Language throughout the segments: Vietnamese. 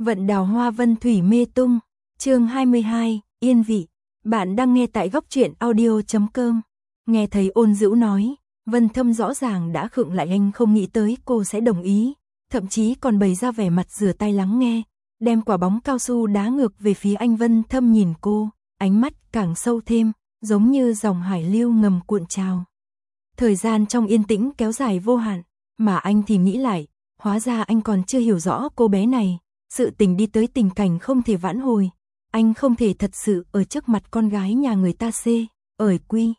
Vận đào hoa vân thủy mê tung, chương 22, yên vị. Bạn đang nghe tại góc truyện audio.com. Nghe thấy Ôn Dữu nói, Vân Thâm rõ ràng đã khựng lại, anh không nghĩ tới cô sẽ đồng ý, thậm chí còn bày ra vẻ mặt rửa tay lắng nghe, đem quả bóng cao su đá ngược về phía anh. Vân Thâm nhìn cô, ánh mắt càng sâu thêm, giống như dòng hải lưu ngầm cuộn trào. Thời gian trong yên tĩnh kéo dài vô hạn, mà anh thì nghĩ lại, hóa ra anh còn chưa hiểu rõ cô bé này. Sự tình đi tới tình cảnh không thể vãn hồi, anh không thể thật sự ở trước mặt con gái nhà người ta ở quy.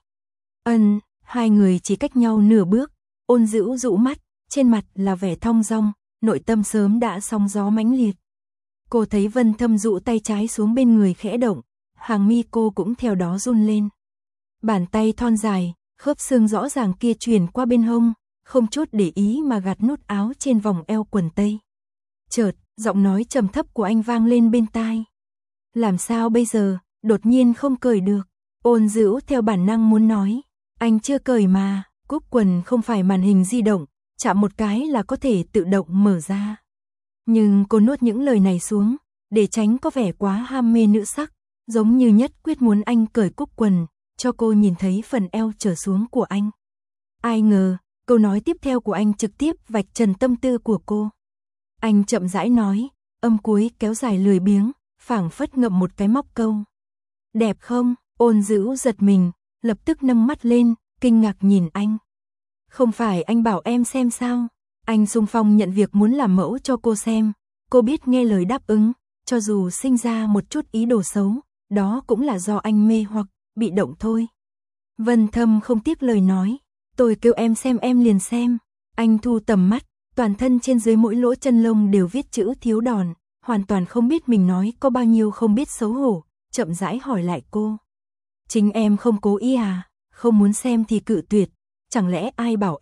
Hai người chỉ cách nhau nửa bước. Ôn Dữu dụ mắt, trên mặt là vẻ thong dong, nội tâm sớm đã sóng gió mãnh liệt. Cô thấy Vân Thâm dụ tay trái xuống bên người khẽ động, hàng mi cô cũng theo đó run lên. Bàn tay thon dài, khớp xương rõ ràng kia truyền qua bên hông, không chút để ý mà gạt nút áo trên vòng eo quần tây. Chợt, giọng nói trầm thấp của anh vang lên bên tai. Làm sao bây giờ, đột nhiên không cởi được. Ôn Dữu theo bản năng muốn nói, anh chưa cởi mà, cúc quần không phải màn hình di động, chạm một cái là có thể tự động mở ra. Nhưng cô nuốt những lời này xuống, để tránh có vẻ quá ham mê nữ sắc, giống như nhất quyết muốn anh cởi cúc quần, cho cô nhìn thấy phần eo trở xuống của anh. Ai ngờ, câu nói tiếp theo của anh trực tiếp vạch trần tâm tư của cô. Anh chậm rãi nói, âm cuối kéo dài lười biếng, phảng phất ngậm một cái móc câu. Đẹp không? Ôn Dữu giật mình, lập tức nâng mắt lên, kinh ngạc nhìn anh. Không phải anh bảo em xem sao? Anh xung phong nhận việc muốn làm mẫu cho cô xem. Cô biết nghe lời đáp ứng, cho dù sinh ra một chút ý đồ xấu, đó cũng là do anh mê hoặc, bị động thôi. Vân Thâm không tiếc lời nói, tôi kêu em xem em liền xem. Anh thu tầm mắt, toàn thân trên dưới mỗi lỗ chân lông đều viết chữ thiếu đòn, hoàn toàn không biết mình nói có bao nhiêu không biết xấu hổ, chậm rãi hỏi lại cô. Chính em không cố ý à, không muốn xem thì cự tuyệt, chẳng lẽ ai bảo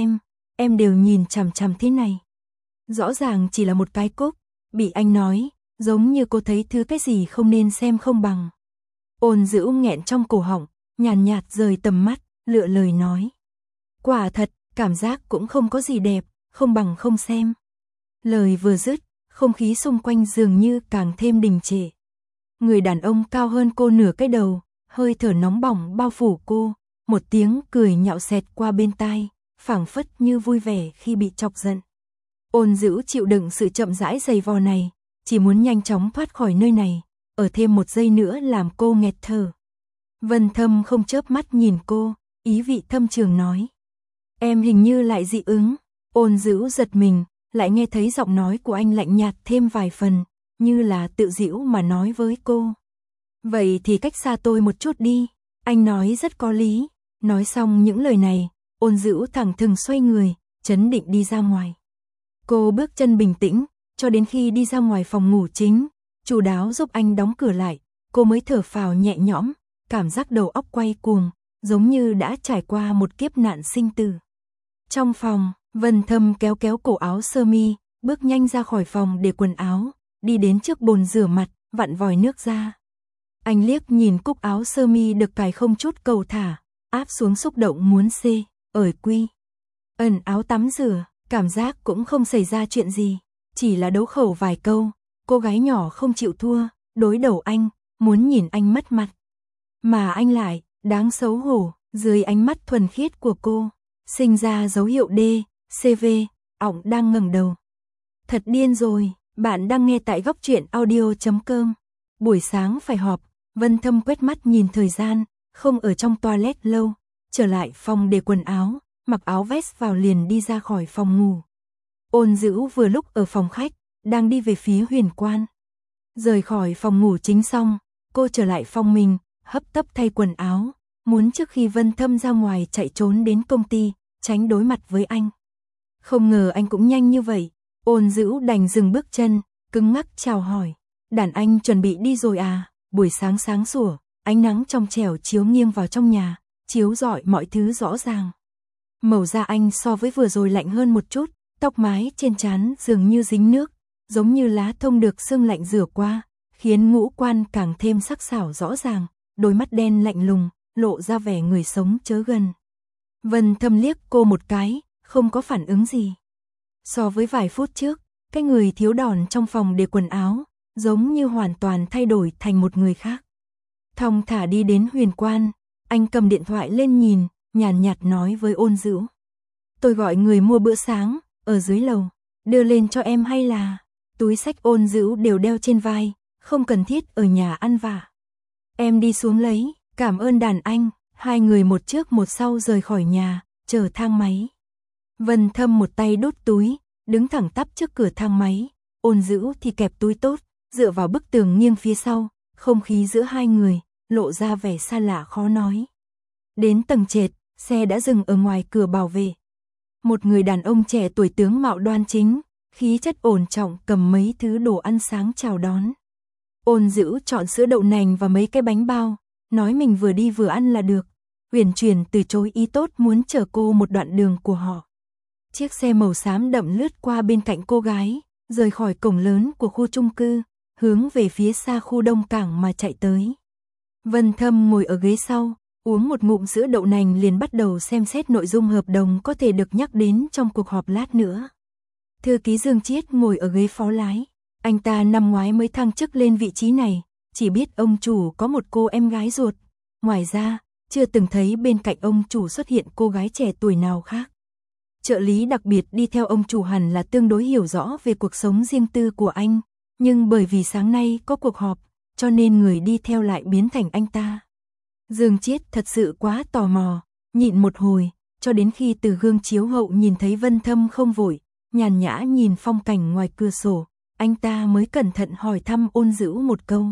em đều nhìn chằm chằm thế này. Rõ ràng chỉ là một cái cúc, bị anh nói, giống như cô thấy thứ cái gì không nên xem không bằng. Ôn Dữu nghẹn trong cổ họng, nhàn nhạt rời tầm mắt, lựa lời nói. Quả thật, cảm giác cũng không có gì đẹp, không bằng không xem. Lời vừa dứt, không khí xung quanh dường như càng thêm đình trệ. Người đàn ông cao hơn cô nửa cái đầu, hơi thở nóng bỏng bao phủ cô, một tiếng cười nhạo xẹt qua bên tai, phảng phất như vui vẻ khi bị chọc giận. Ôn Dữu chịu đựng sự chậm rãi giày vò này, chỉ muốn nhanh chóng thoát khỏi nơi này, ở thêm một giây nữa làm cô nghẹt thở. Vân Thâm không chớp mắt nhìn cô, ý vị thâm trường nói. Em hình như lại dị ứng. Ôn Dữu giật mình, lại nghe thấy giọng nói của anh lạnh nhạt thêm vài phần, như là tự giễu mà nói với cô. Vậy thì cách xa tôi một chút đi, anh nói rất có lý. Nói xong những lời này, Ôn Dữu thẳng thừng xoay người, chấn định đi ra ngoài. Cô bước chân bình tĩnh, cho đến khi đi ra ngoài phòng ngủ chính, chu đáo giúp anh đóng cửa lại, cô mới thở phào nhẹ nhõm, cảm giác đầu óc quay cuồng, giống như đã trải qua một kiếp nạn sinh tử. Trong phòng, Vân Thâm kéo kéo cổ áo sơ mi, bước nhanh ra khỏi phòng để quần áo, đi đến trước bồn rửa mặt, vặn vòi nước ra. Anh liếc nhìn cúc áo sơ mi được cài không chút cầu thả, áp xuống xúc động muốn ở quy. Áo tắm rửa, cảm giác cũng không xảy ra chuyện gì, chỉ là đấu khẩu vài câu, cô gái nhỏ không chịu thua, đối đầu anh, muốn nhìn anh mất mặt. Mà anh lại, đáng xấu hổ, dưới ánh mắt thuần khiết của cô, sinh ra dấu hiệu CV, ỏng đang ngẩng đầu. Thật điên rồi, bạn đang nghe tại góc truyện audio.com. Buổi sáng phải họp, Vân Thâm quét mắt nhìn thời gian, không ở trong toilet lâu, trở lại phòng để quần áo, mặc áo vest vào liền đi ra khỏi phòng ngủ. Ôn Dữu vừa lúc ở phòng khách, đang đi về phía Huyền Quan. Rời khỏi phòng ngủ chính xong, cô trở lại phòng mình, hấp tấp thay quần áo, muốn trước khi Vân Thâm ra ngoài chạy trốn đến công ty, tránh đối mặt với anh. Không ngờ anh cũng nhanh như vậy, Ôn Dữu đành dừng bước chân, cứng ngắc chào hỏi. Đàn anh chuẩn bị đi rồi à? Buổi sáng sáng sủa, ánh nắng trong trẻo chiếu nghiêng vào trong nhà, chiếu rọi mọi thứ rõ ràng. Màu da anh so với vừa rồi lạnh hơn một chút, tóc mái trên trán dường như dính nước, giống như lá thông được sương lạnh rửa qua, khiến ngũ quan càng thêm sắc sảo rõ ràng, đôi mắt đen lạnh lùng, lộ ra vẻ người sống chớ gần. Vân Thâm liếc cô một cái, không có phản ứng gì. So với vài phút trước, cái người thiếu đòn trong phòng để quần áo, giống như hoàn toàn thay đổi thành một người khác. Thong thả đi đến Huyền Quan, anh cầm điện thoại lên nhìn, nhàn nhạt nói với Ôn Dữu. Tôi gọi người mua bữa sáng, ở dưới lầu, đưa lên cho em hay là... Túi xách Ôn Dữu đều đeo trên vai, không cần thiết ở nhà ăn vạ. Em đi xuống lấy, cảm ơn đàn anh, hai người một trước một sau rời khỏi nhà, chờ thang máy. Vân Thâm một tay đút túi, đứng thẳng tắp trước cửa thang máy, Ôn Dữu thì kẹp túi tốt, dựa vào bức tường nghiêng phía sau, không khí giữa hai người, lộ ra vẻ xa lạ khó nói. Đến tầng trệt, xe đã dừng ở ngoài cửa bảo vệ. Một người đàn ông trẻ tuổi tướng mạo đoan chính, khí chất ổn trọng cầm mấy thứ đồ ăn sáng chào đón. Ôn Dữu chọn sữa đậu nành và mấy cái bánh bao, nói mình vừa đi vừa ăn là được. Uyển chuyển từ chối ý tốt muốn chở cô một đoạn đường của họ. Chiếc xe màu xám đậm lướt qua bên cạnh cô gái, rời khỏi cổng lớn của khu chung cư, hướng về phía xa khu Đông Cảng mà chạy tới. Vân Thâm ngồi ở ghế sau, uống một ngụm sữa đậu nành liền bắt đầu xem xét nội dung hợp đồng có thể được nhắc đến trong cuộc họp lát nữa. Thư ký Dương Chiết ngồi ở ghế phó lái, anh ta năm ngoái mới thăng chức lên vị trí này, chỉ biết ông chủ có một cô em gái ruột, ngoài ra, chưa từng thấy bên cạnh ông chủ xuất hiện cô gái trẻ tuổi nào khác. Trợ lý đặc biệt đi theo ông chủ hẳn là tương đối hiểu rõ về cuộc sống riêng tư của anh, nhưng bởi vì sáng nay có cuộc họp, cho nên người đi theo lại biến thành anh ta. Dương Chiết thật sự quá tò mò, nhịn một hồi, cho đến khi từ gương chiếu hậu nhìn thấy Vân Thâm không vội, nhàn nhã nhìn phong cảnh ngoài cửa sổ, anh ta mới cẩn thận hỏi thăm Ôn Dữu một câu.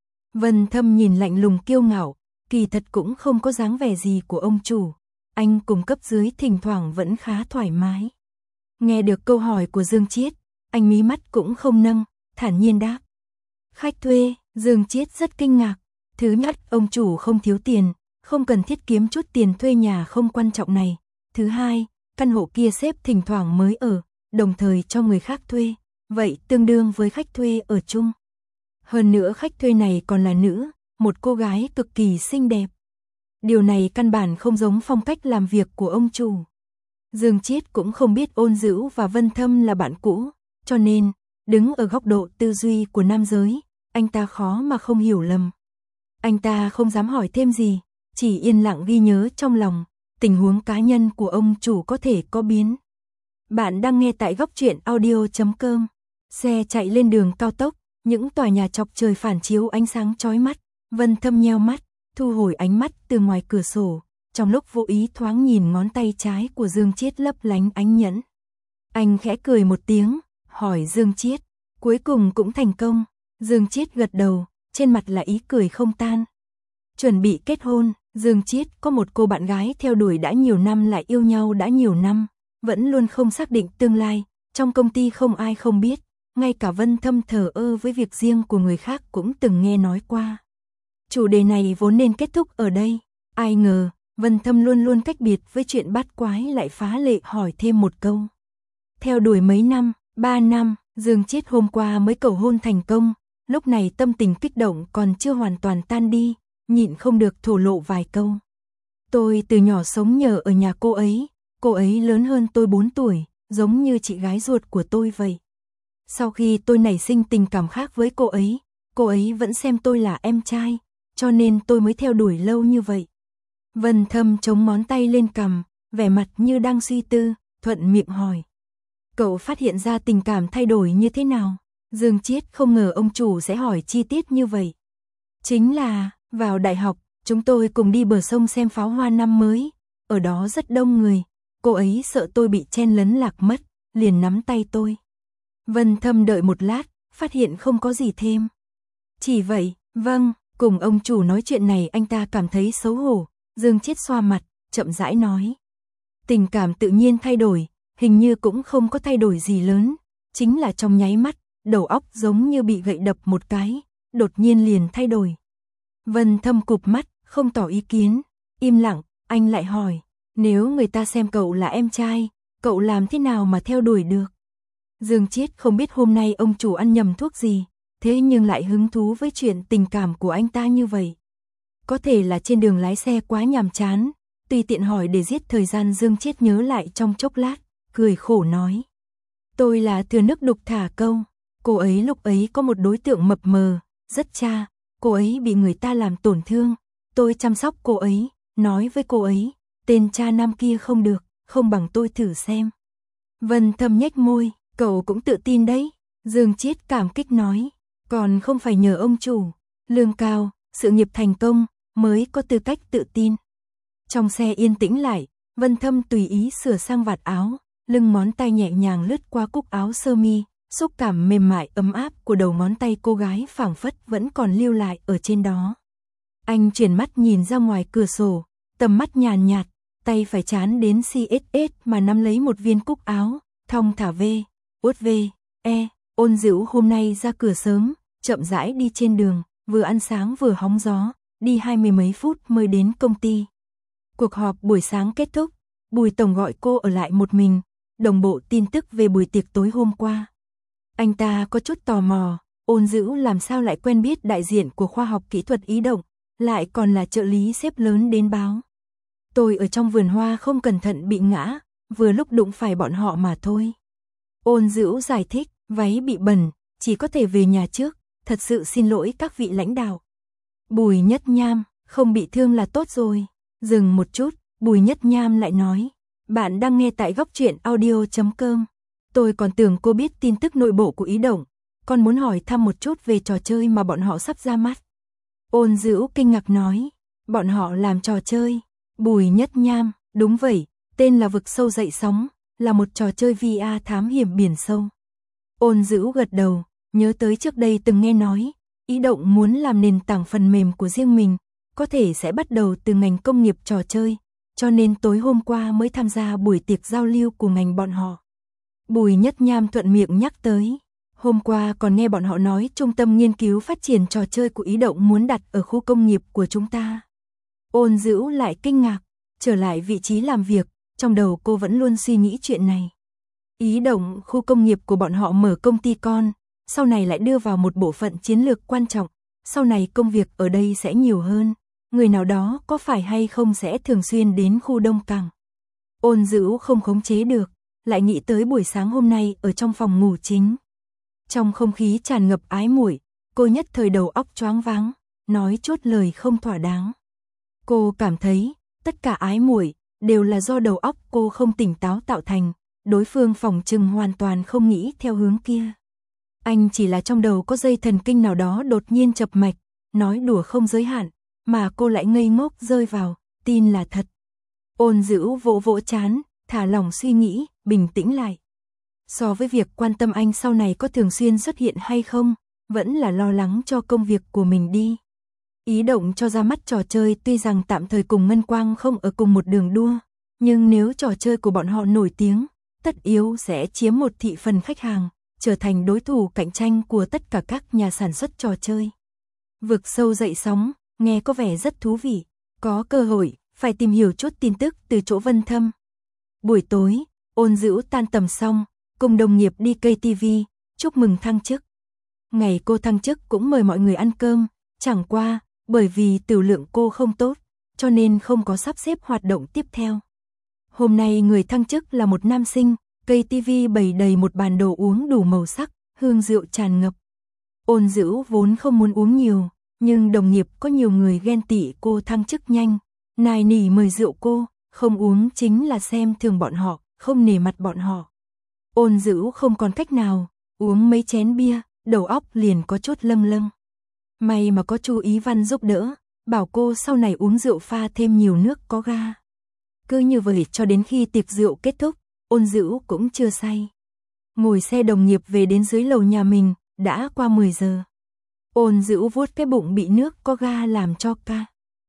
Vân Thâm nhìn lạnh lùng kiêu ngạo, kỳ thật cũng không có dáng vẻ gì của ông chủ. Anh cùng cấp dưới thỉnh thoảng vẫn khá thoải mái. Nghe được câu hỏi của Dương Chiết, anh mí mắt cũng không nâng, thản nhiên đáp. Khách thuê, Dương Chiết rất kinh ngạc. Thứ nhất, ông chủ không thiếu tiền, không cần thiết kiếm chút tiền thuê nhà không quan trọng này. Thứ hai, căn hộ kia sếp thỉnh thoảng mới ở, đồng thời cho người khác thuê, vậy tương đương với khách thuê ở chung. Hơn nữa khách thuê này còn là nữ, một cô gái cực kỳ xinh đẹp. Điều này căn bản không giống phong cách làm việc của ông chủ. Dương Chiết cũng không biết Ôn Dữu và Vân Thâm là bạn cũ, cho nên, đứng ở góc độ tư duy của nam giới, anh ta khó mà không hiểu lầm. Anh ta không dám hỏi thêm gì, chỉ yên lặng ghi nhớ trong lòng, tình huống cá nhân của ông chủ có thể có biến. Bạn đang nghe tại góc truyện audio.com. Xe chạy lên đường cao tốc, những tòa nhà chọc trời phản chiếu ánh sáng chói mắt. Vân Thâm nheo mắt, thu hồi ánh mắt từ ngoài cửa sổ, trong lúc vô ý thoáng nhìn ngón tay trái của Dương Chiết lấp lánh ánh nhẫn. Anh khẽ cười một tiếng, hỏi Dương Chiết, cuối cùng cũng thành công. Dương Chiết gật đầu, trên mặt là ý cười không tan. Chuẩn bị kết hôn, Dương Chiết có một cô bạn gái theo đuổi đã nhiều năm lại yêu nhau đã nhiều năm, vẫn luôn không xác định tương lai, trong công ty không ai không biết, ngay cả Vân Thâm thờ ơ với việc riêng của người khác cũng từng nghe nói qua. Chủ đề này vốn nên kết thúc ở đây, ai ngờ, Vân Thâm luôn luôn cách biệt với chuyện bát quái lại phá lệ hỏi thêm một câu. Theo đuổi mấy năm, 3 năm, Dương Chiết hôm qua mới cầu hôn thành công, lúc này tâm tình kích động còn chưa hoàn toàn tan đi, nhịn không được thổ lộ vài câu. Tôi từ nhỏ sống nhờ ở nhà cô ấy lớn hơn tôi 4 tuổi, giống như chị gái ruột của tôi vậy. Sau khi tôi nảy sinh tình cảm khác với cô ấy vẫn xem tôi là em trai, cho nên tôi mới theo đuổi lâu như vậy. Vân Thâm chống ngón tay lên cằm, vẻ mặt như đang suy tư, thuận miệng hỏi. Cậu phát hiện ra tình cảm thay đổi như thế nào? Dương Chiết không ngờ ông chủ sẽ hỏi chi tiết như vậy. Chính là, vào đại học, chúng tôi cùng đi bờ sông xem pháo hoa năm mới, ở đó rất đông người, cô ấy sợ tôi bị chen lấn lạc mất, liền nắm tay tôi. Vân Thâm đợi một lát, phát hiện không có gì thêm. Chỉ vậy, vâng, cùng ông chủ nói chuyện này anh ta cảm thấy xấu hổ, Dương Chiết xoa mặt, chậm rãi nói. Tình cảm tự nhiên thay đổi, hình như cũng không có thay đổi gì lớn, chính là trong nháy mắt, đầu óc giống như bị gậy đập một cái, đột nhiên liền thay đổi. Vân Thâm cụp mắt, không tỏ ý kiến, im lặng, anh lại hỏi, nếu người ta xem cậu là em trai, cậu làm thế nào mà theo đuổi được? Dương Chiết không biết hôm nay ông chủ ăn nhầm thuốc gì, thế nhưng lại hứng thú với chuyện tình cảm của anh ta như vậy. Có thể là trên đường lái xe quá nhàm chán, tùy tiện hỏi để giết thời gian. Dương Chiết nhớ lại trong chốc lát, cười khổ nói. Tôi là thừa nước đục thả câu. Cô ấy lúc ấy có một đối tượng mập mờ, rất cha. Cô ấy bị người ta làm tổn thương. Tôi chăm sóc cô ấy, nói với cô ấy, tên cha nam kia không được, không bằng tôi thử xem. Vân Thâm nhếch môi, cậu cũng tự tin đấy. Dương Chiết cảm kích nói, còn không phải nhờ ông chủ, lương cao, sự nghiệp thành công, mới có tư cách tự tin. Trong xe yên tĩnh lại, Vân Thâm tùy ý sửa sang vạt áo, lưng ngón tay nhẹ nhàng lướt qua cúc áo sơ mi, xúc cảm mềm mại ấm áp của đầu ngón tay cô gái phảng phất vẫn còn lưu lại ở trên đó. Anh chuyển mắt nhìn ra ngoài cửa sổ, tầm mắt nhàn nhạt, tay phải chán đến CSS mà nắm lấy một viên cúc áo, thong thả uất Ôn Dữu hôm nay ra cửa sớm, chậm rãi đi trên đường, vừa ăn sáng vừa hóng gió, đi 20 mấy phút mới đến công ty. Cuộc họp buổi sáng kết thúc, Bùi Tổng gọi cô ở lại một mình, đồng bộ tin tức về buổi tiệc tối hôm qua. Anh ta có chút tò mò, Ôn Dữu làm sao lại quen biết đại diện của khoa học kỹ thuật Ý Động, lại còn là trợ lý sếp lớn đến báo. Tôi ở trong vườn hoa không cẩn thận bị ngã, vừa lúc đụng phải bọn họ mà thôi. Ôn Dữu giải thích, váy bị bẩn, chỉ có thể về nhà trước, thật sự xin lỗi các vị lãnh đạo. Bùi Nhất Nham, không bị thương là tốt rồi. Dừng một chút, Bùi Nhất Nham lại nói, bạn đang nghe tại góc truyện audio.com. Tôi còn tưởng cô biết tin tức nội bộ của Ý Động, còn muốn hỏi thăm một chút về trò chơi mà bọn họ sắp ra mắt. Ôn Dữu kinh ngạc nói, bọn họ làm trò chơi. Bùi Nhất Nham, đúng vậy, tên là Vực Sâu Dậy Sóng, là một trò chơi VR thám hiểm biển sâu. Ôn Dữu gật đầu, nhớ tới trước đây từng nghe nói, Ý Động muốn làm nền tảng phần mềm của riêng mình, có thể sẽ bắt đầu từ ngành công nghiệp trò chơi, cho nên tối hôm qua mới tham gia buổi tiệc giao lưu của ngành bọn họ. Bùi Nhất Nham thuận miệng nhắc tới, hôm qua còn nghe bọn họ nói trung tâm nghiên cứu phát triển trò chơi của Ý Động muốn đặt ở khu công nghiệp của chúng ta. Ôn Dữu lại kinh ngạc, trở lại vị trí làm việc, trong đầu cô vẫn luôn suy nghĩ chuyện này. Ý Động, khu công nghiệp của bọn họ mở công ty con, sau này lại đưa vào một bộ phận chiến lược quan trọng, sau này công việc ở đây sẽ nhiều hơn, người nào đó có phải hay không sẽ thường xuyên đến khu Đông Cảng. Ôn Dữu không khống chế được, lại nghĩ tới buổi sáng hôm nay ở trong phòng ngủ chính. Trong không khí tràn ngập ái muội, cô nhất thời đầu óc choáng váng, nói chốt lời không thỏa đáng. Cô cảm thấy, tất cả ái muội đều là do đầu óc cô không tỉnh táo tạo thành, đối phương phỏng chừng hoàn toàn không nghĩ theo hướng kia. Anh chỉ là trong đầu có dây thần kinh nào đó đột nhiên chập mạch, nói đùa không giới hạn, mà cô lại ngây ngốc rơi vào, tin là thật. Ôn Dữu vỗ vỗ chán, thả lỏng suy nghĩ, bình tĩnh lại. So với việc quan tâm anh sau này có thường xuyên xuất hiện hay không, vẫn là lo lắng cho công việc của mình đi. Ý Động cho ra mắt trò chơi tuy rằng tạm thời cùng Ngân Quang không ở cùng một đường đua, nhưng nếu trò chơi của bọn họ nổi tiếng, tất yếu sẽ chiếm một thị phần khách hàng, trở thành đối thủ cạnh tranh của tất cả các nhà sản xuất trò chơi. Vực Sâu Dậy Sóng, nghe có vẻ rất thú vị, có cơ hội, phải tìm hiểu chút tin tức từ chỗ Vân Thâm. Buổi tối, Ôn Dữu tan tầm xong, cùng đồng nghiệp đi KTV, chúc mừng thăng chức. Ngày cô thăng chức cũng mời mọi người ăn cơm, chẳng qua, bởi vì tiểu lượng cô không tốt, cho nên không có sắp xếp hoạt động tiếp theo. Hôm nay người thăng chức là một nam sinh, KTV bày đầy một bàn đồ uống đủ màu sắc, hương rượu tràn ngập. Ôn Dữu vốn không muốn uống nhiều, nhưng đồng nghiệp có nhiều người ghen tị cô thăng chức nhanh, nài nỉ mời rượu cô, không uống chính là xem thường bọn họ, không nể mặt bọn họ. Ôn Dữu không còn cách nào, uống mấy chén bia, đầu óc liền có chút lâng lâng. May mà có chú Ý Văn giúp đỡ, bảo cô sau này uống rượu pha thêm nhiều nước có ga. Cứ như vậy cho đến khi tiệc rượu kết thúc, Ôn Dữu cũng chưa say. Ngồi xe đồng nghiệp về đến dưới lầu nhà mình, đã qua 10 giờ. Ôn Dữu vuốt cái bụng bị nước có ga làm cho ca.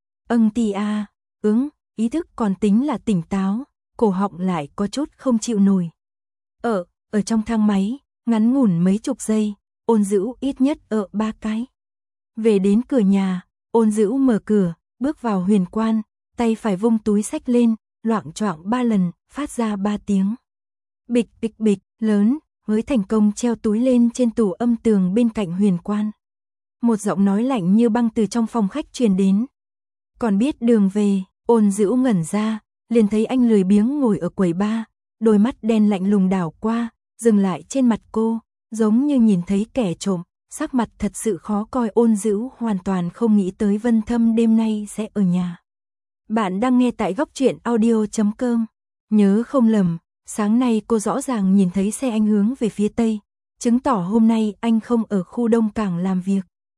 Ý thức còn tính là tỉnh táo, cổ họng lại có chút không chịu nổi. Ở trong thang máy, ngắn ngủn mấy chục giây, Ôn Dữu ít nhất 3 cái. Về đến cửa nhà, Ôn Dữu mở cửa, bước vào huyền quan, tay phải vung túi xách lên, loạng choạng 3 lần, phát ra 3 tiếng. Bịch bịch bịch, lớn, với thành công treo túi lên trên tủ âm tường bên cạnh huyền quan. Một giọng nói lạnh như băng từ trong phòng khách truyền đến. Còn biết đường về, Ôn Dữu ngẩn ra, liền thấy anh lười biếng ngồi ở quầy bar, đôi mắt đen lạnh lùng đảo qua, dừng lại trên mặt cô, giống như nhìn thấy kẻ trộm, sắc mặt thật sự khó coi. Ôn Dữu hoàn toàn không nghĩ tới Vân Thâm đêm nay sẽ ở nhà. Bạn đang nghe tại góc truyện audio.com. Nhớ không lầm, sáng nay cô rõ ràng nhìn thấy xe anh hướng về phía tây, chứng tỏ hôm nay anh không ở khu Đông Cảng làm việc.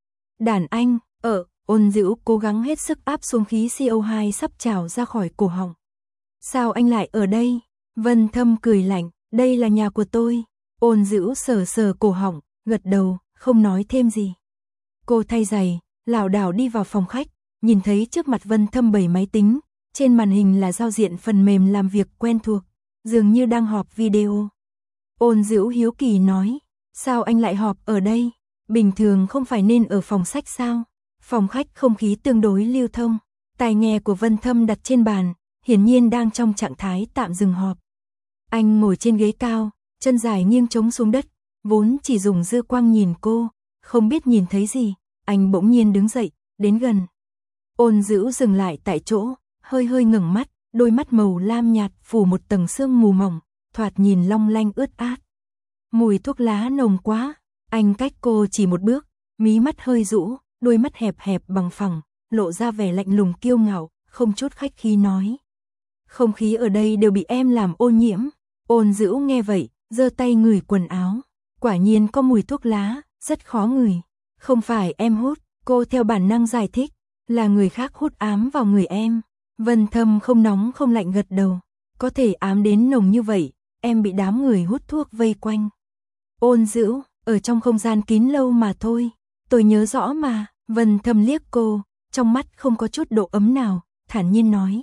Đàn anh, Ôn Dữu cố gắng hết sức áp xuống khí CO2 sắp trào ra khỏi cổ họng. Sao anh lại ở đây? Vân Thâm cười lạnh, đây là nhà của tôi. Ôn Dữu sờ sờ cổ họng, gật đầu, không nói thêm gì. Cô thay giày, lảo đảo đi vào phòng khách, nhìn thấy trước mặt Vân Thâm bày máy tính, trên màn hình là giao diện phần mềm làm việc quen thuộc, dường như đang họp video. Ôn Dữu hiếu kỳ nói, sao anh lại họp ở đây? Bình thường không phải nên ở phòng sách sao? Phòng khách không khí tương đối lưu thông, tai nghe của Vân Thâm đặt trên bàn, hiển nhiên đang trong trạng thái tạm dừng họp. Anh ngồi trên ghế cao, chân dài nghiêng chống xuống đất, vốn chỉ dùng dư quang nhìn cô, không biết nhìn thấy gì, anh bỗng nhiên đứng dậy, đến gần. Ôn Dữu dừng lại tại chỗ, hơi hơi ngẩng mắt, đôi mắt màu lam nhạt phủ một tầng sương mù mỏng, thoạt nhìn long lanh ướt át. Mùi thuốc lá nồng quá, anh cách cô chỉ một bước, mí mắt hơi rũ, đôi mắt hẹp hẹp bằng phẳng, lộ ra vẻ lạnh lùng kiêu ngạo, không chút khách khí nói. Không khí ở đây đều bị em làm ô nhiễm. Ôn Dữu nghe vậy, giơ tay ngửi quần áo, quả nhiên có mùi thuốc lá, rất khó ngửi. Không phải em hút, cô theo bản năng giải thích, là người khác hút ám vào người em. Vân Thâm không nóng không lạnh gật đầu, có thể ám đến nồng như vậy, em bị đám người hút thuốc vây quanh. Ôn Dữu, ở trong không gian kín lâu mà thôi, tôi nhớ rõ mà. Vân Thâm liếc cô, trong mắt không có chút độ ấm nào, thản nhiên nói.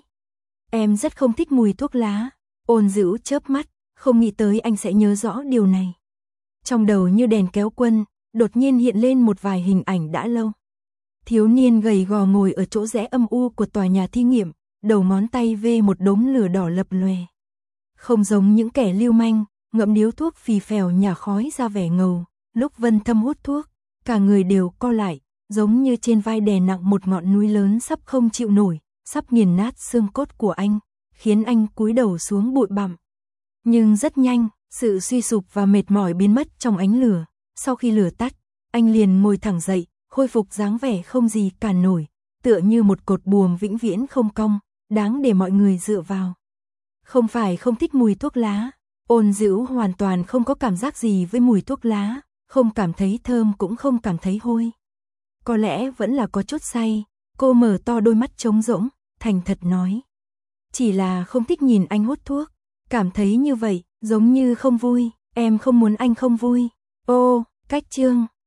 Em rất không thích mùi thuốc lá. Ôn Dữu chớp mắt, không nghĩ tới anh sẽ nhớ rõ điều này. Trong đầu như đèn kéo quân, đột nhiên hiện lên một vài hình ảnh đã lâu. Thiếu niên gầy gò ngồi ở chỗ rẽ âm u của tòa nhà thí nghiệm, đầu ngón tay vê một đống lửa đỏ lập lòe. Không giống những kẻ lưu manh, ngậm điếu thuốc phì phèo nhả khói ra vẻ ngầu, lúc Vân Thâm hút thuốc, cả người đều co lại, giống như trên vai đè nặng một ngọn núi lớn sắp không chịu nổi, sắp nghiền nát xương cốt của anh, khiến anh cúi đầu xuống bụi bặm. Nhưng rất nhanh, sự suy sụp và mệt mỏi biến mất trong ánh lửa, sau khi lửa tắt, anh liền ngồi thẳng dậy, khôi phục dáng vẻ không gì cản nổi, tựa như một cột buồm vĩnh viễn không cong, đáng để mọi người dựa vào. Không phải không thích mùi thuốc lá, Ôn Dữu hoàn toàn không có cảm giác gì với mùi thuốc lá, không cảm thấy thơm cũng không cảm thấy hôi. Có lẽ vẫn là có chút say, cô mở to đôi mắt trống rỗng, thành thật nói. Chỉ là không thích nhìn anh hút thuốc, cảm thấy như vậy, giống như không vui, em không muốn anh không vui. Ô, cách chương.